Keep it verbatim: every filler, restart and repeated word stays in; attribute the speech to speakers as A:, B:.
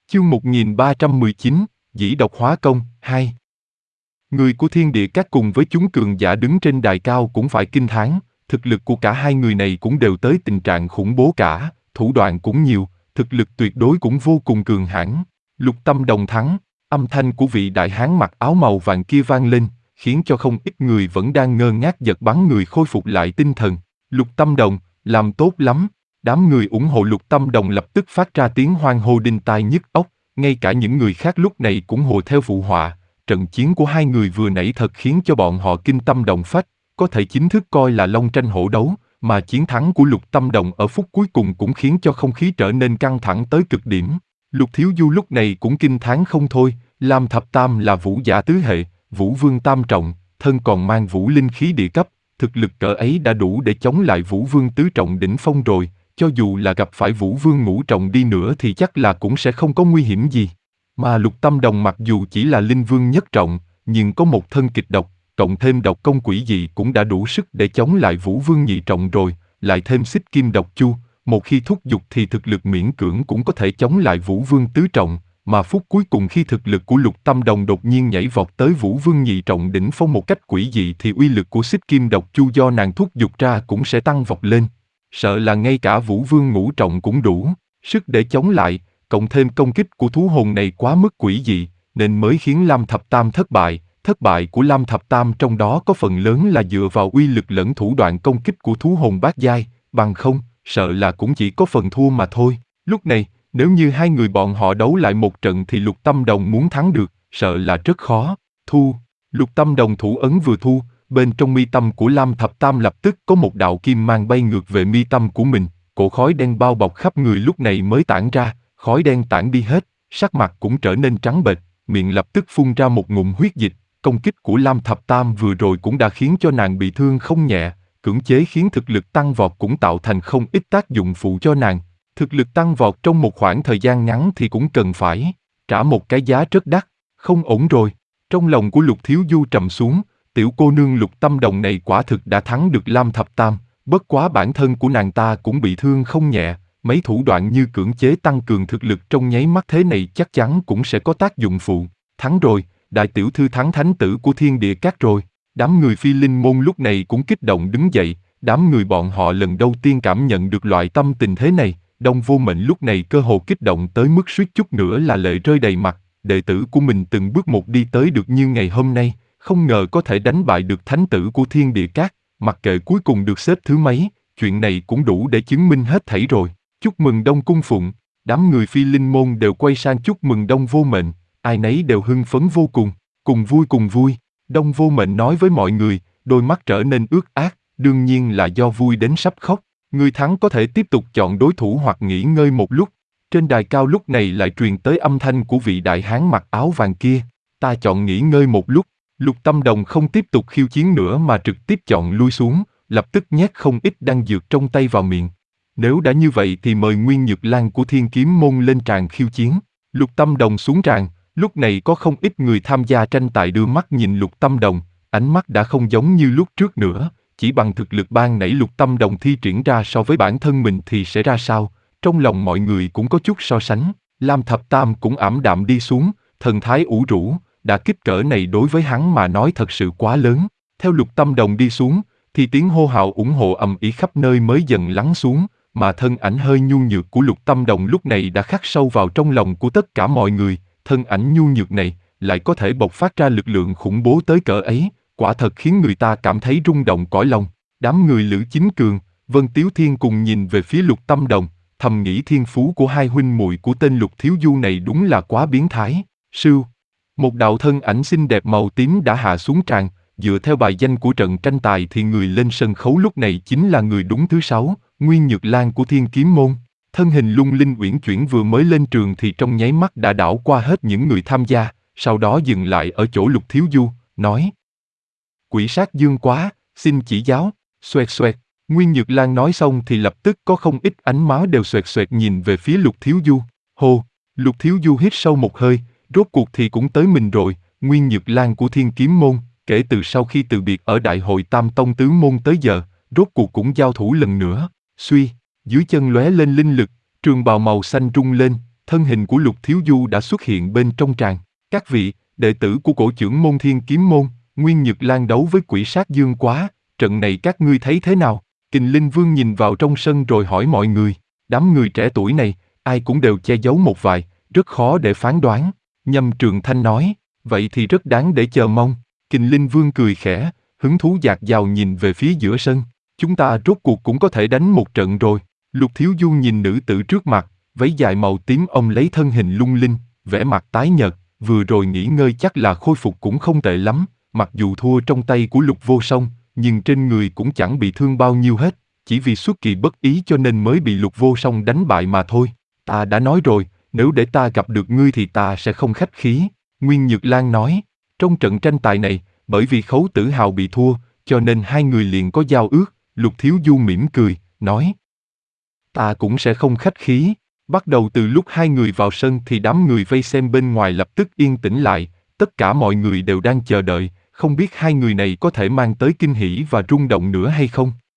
A: Chương một nghìn ba trăm mười chín, Dĩ độc hóa công, hai. Người của Thiên Địa Các cùng với chúng cường giả đứng trên đài cao cũng phải kinh thán, thực lực của cả hai người này cũng đều tới tình trạng khủng bố cả, thủ đoạn cũng nhiều, thực lực tuyệt đối cũng vô cùng cường hãn. Lục Tâm Đồng thắng, âm thanh của vị đại hán mặc áo màu vàng kia vang lên, khiến cho không ít người vẫn đang ngơ ngác giật bắn người khôi phục lại tinh thần. Lục Tâm Đồng, làm tốt lắm. Đám người ủng hộ Lục Tâm Đồng lập tức phát ra tiếng hoan hô đinh tai nhức óc, ngay cả những người khác lúc này cũng hô theo phụ họa. Trận chiến của hai người vừa nãy thật khiến cho bọn họ kinh tâm động phách, có thể chính thức coi là long tranh hổ đấu, mà chiến thắng của Lục Tâm Đồng ở phút cuối cùng cũng khiến cho không khí trở nên căng thẳng tới cực điểm. Lục Thiếu Du lúc này cũng kinh thán không thôi, Lam Thập Tam là vũ giả tứ hệ, vũ vương tam trọng, thân còn mang vũ linh khí địa cấp, thực lực cỡ ấy đã đủ để chống lại vũ vương tứ trọng đỉnh phong rồi. Cho dù là gặp phải vũ vương ngũ trọng đi nữa thì chắc là cũng sẽ không có nguy hiểm gì. Mà Lục Tâm Đồng mặc dù chỉ là linh vương nhất trọng, nhưng có một thân kịch độc, cộng thêm độc công quỷ dị cũng đã đủ sức để chống lại vũ vương nhị trọng rồi, lại thêm xích kim độc chu, một khi thúc giục thì thực lực miễn cưỡng cũng có thể chống lại vũ vương tứ trọng, mà phút cuối cùng khi thực lực của Lục Tâm Đồng đột nhiên nhảy vọt tới vũ vương nhị trọng đỉnh phong một cách quỷ dị thì uy lực của xích kim độc chu do nàng thúc giục ra cũng sẽ tăng vọt lên. Sợ là ngay cả vũ vương ngũ trọng cũng đủ sức để chống lại, cộng thêm công kích của thú hồn này quá mức quỷ dị, nên mới khiến Lam Thập Tam thất bại. Thất bại của Lam Thập Tam trong đó có phần lớn là dựa vào uy lực lẫn thủ đoạn công kích của thú hồn bát giai, bằng không, sợ là cũng chỉ có phần thua mà thôi. Lúc này, nếu như hai người bọn họ đấu lại một trận thì Lục Tâm Đồng muốn thắng được, sợ là rất khó. Thu, Lục Tâm Đồng thủ ấn vừa thu, bên trong mi tâm của Lam Thập Tam lập tức có một đạo kim mang bay ngược về mi tâm của mình, cổ khói đen bao bọc khắp người lúc này mới tản ra, khói đen tản đi hết, sắc mặt cũng trở nên trắng bệch, miệng lập tức phun ra một ngụm huyết dịch. Công kích của Lam Thập Tam vừa rồi cũng đã khiến cho nàng bị thương không nhẹ, cưỡng chế khiến thực lực tăng vọt cũng tạo thành không ít tác dụng phụ cho nàng. Thực lực tăng vọt trong một khoảng thời gian ngắn thì cũng cần phải trả một cái giá rất đắt, không ổn rồi. Trong lòng của Lục Thiếu Du trầm xuống, tiểu cô nương Lục Tâm Đồng này quả thực đã thắng được Lam Thập Tam, bất quá bản thân của nàng ta cũng bị thương không nhẹ, mấy thủ đoạn như cưỡng chế tăng cường thực lực trong nháy mắt thế này chắc chắn cũng sẽ có tác dụng phụ. Thắng rồi, đại tiểu thư thắng thánh tử của Thiên Địa Các rồi. Đám người Phi Linh môn lúc này cũng kích động đứng dậy, đám người bọn họ lần đầu tiên cảm nhận được loại tâm tình thế này. Đông Vô Mệnh lúc này cơ hồ kích động tới mức suýt chút nữa là lệ rơi đầy mặt, đệ tử của mình từng bước một đi tới được như ngày hôm nay, không ngờ có thể đánh bại được thánh tử của Thiên Địa Các, mặc kệ cuối cùng được xếp thứ mấy, chuyện này cũng đủ để chứng minh hết thảy rồi. Chúc mừng Đông Cung Phụng, đám người Phi Linh môn đều quay sang chúc mừng Đông Vô Mệnh, ai nấy đều hưng phấn vô cùng, cùng vui cùng vui. Đông Vô Mệnh nói với mọi người, đôi mắt trở nên ướt át, đương nhiên là do vui đến sắp khóc. Người thắng có thể tiếp tục chọn đối thủ hoặc nghỉ ngơi một lúc. Trên đài cao lúc này lại truyền tới âm thanh của vị đại hán mặc áo vàng kia. Ta chọn nghỉ ngơi một lúc. Lục Tâm Đồng không tiếp tục khiêu chiến nữa mà trực tiếp chọn lui xuống, lập tức nhét không ít đan dược trong tay vào miệng. Nếu đã như vậy thì mời Nguyên Nhược Lan của Thiên Kiếm Môn lên tràng khiêu chiến. Lục Tâm Đồng xuống tràng, lúc này có không ít người tham gia tranh tài đưa mắt nhìn Lục Tâm Đồng, ánh mắt đã không giống như lúc trước nữa. Chỉ bằng thực lực ban nãy Lục Tâm Đồng thi triển ra so với bản thân mình thì sẽ ra sao, trong lòng mọi người cũng có chút so sánh. Lam Thập Tam cũng ảm đạm đi xuống, thần thái ủ rũ, đả kích cỡ này đối với hắn mà nói thật sự quá lớn. Theo Lục Tâm Đồng đi xuống, thì tiếng hô hào ủng hộ ầm ĩ khắp nơi mới dần lắng xuống, mà thân ảnh hơi nhu nhược của Lục Tâm Đồng lúc này đã khắc sâu vào trong lòng của tất cả mọi người. Thân ảnh nhu nhược này lại có thể bộc phát ra lực lượng khủng bố tới cỡ ấy, quả thật khiến người ta cảm thấy rung động cõi lòng. Đám người Lữ Chính Cường, Vân Tiếu Thiên cùng nhìn về phía Lục Tâm Đồng, thầm nghĩ thiên phú của hai huynh muội của tên Lục Thiếu Du này đúng là quá biến thái. Sưu, một đạo thân ảnh xinh đẹp màu tím đã hạ xuống tràng, dựa theo bài danh của trận tranh tài thì người lên sân khấu lúc này chính là người đúng thứ sáu, Nguyên Nhược Lan của Thiên Kiếm Môn. Thân hình lung linh uyển chuyển vừa mới lên trường thì trong nháy mắt đã đảo qua hết những người tham gia, sau đó dừng lại ở chỗ Lục Thiếu Du, nói: Quỷ sát dương quá, xin chỉ giáo. Xoẹt xoẹt, Nguyên Nhược Lan nói xong thì lập tức có không ít ánh máu đều xoẹt xoẹt nhìn về phía Lục Thiếu Du. Hô, Lục Thiếu Du hít sâu một hơi, rốt cuộc thì cũng tới mình rồi. Nguyên Nhược Lan của Thiên Kiếm Môn, kể từ sau khi từ biệt ở Đại hội Tam Tông Tứ Môn tới giờ, rốt cuộc cũng giao thủ lần nữa. Suy, dưới chân lóe lên linh lực, trường bào màu xanh rung lên, thân hình của Lục Thiếu Du đã xuất hiện bên trong tràng. Các vị, đệ tử của cổ trưởng môn Thiên Kiếm Môn, Nguyên Nhược Lan đấu với Quỷ Sát Dương Quá, trận này các ngươi thấy thế nào? Kình Linh Vương nhìn vào trong sân rồi hỏi mọi người. Đám người trẻ tuổi này, ai cũng đều che giấu một vài, rất khó để phán đoán. Nhâm Trường Thanh nói, vậy thì rất đáng để chờ mong. Kình Linh Vương cười khẽ, hứng thú dạt dào nhìn về phía giữa sân. Chúng ta rốt cuộc cũng có thể đánh một trận rồi. Lục Thiếu Du nhìn nữ tử trước mặt, váy dài màu tím ông lấy thân hình lung linh, vẻ mặt tái nhợt, vừa rồi nghỉ ngơi chắc là khôi phục cũng không tệ lắm, mặc dù thua trong tay của Lục Vô Song, nhưng trên người cũng chẳng bị thương bao nhiêu hết, chỉ vì xuất kỳ bất ý cho nên mới bị Lục Vô Song đánh bại mà thôi. Ta đã nói rồi, nếu để ta gặp được ngươi thì ta sẽ không khách khí. Nguyên Nhược Lan nói, trong trận tranh tài này, bởi vì Khấu Tử Hào bị thua, cho nên hai người liền có giao ước. Lục Thiếu Du mỉm cười, nói, ta cũng sẽ không khách khí. Bắt đầu từ lúc hai người vào sân thì đám người vây xem bên ngoài lập tức yên tĩnh lại, tất cả mọi người đều đang chờ đợi, không biết hai người này có thể mang tới kinh hỉ và rung động nữa hay không.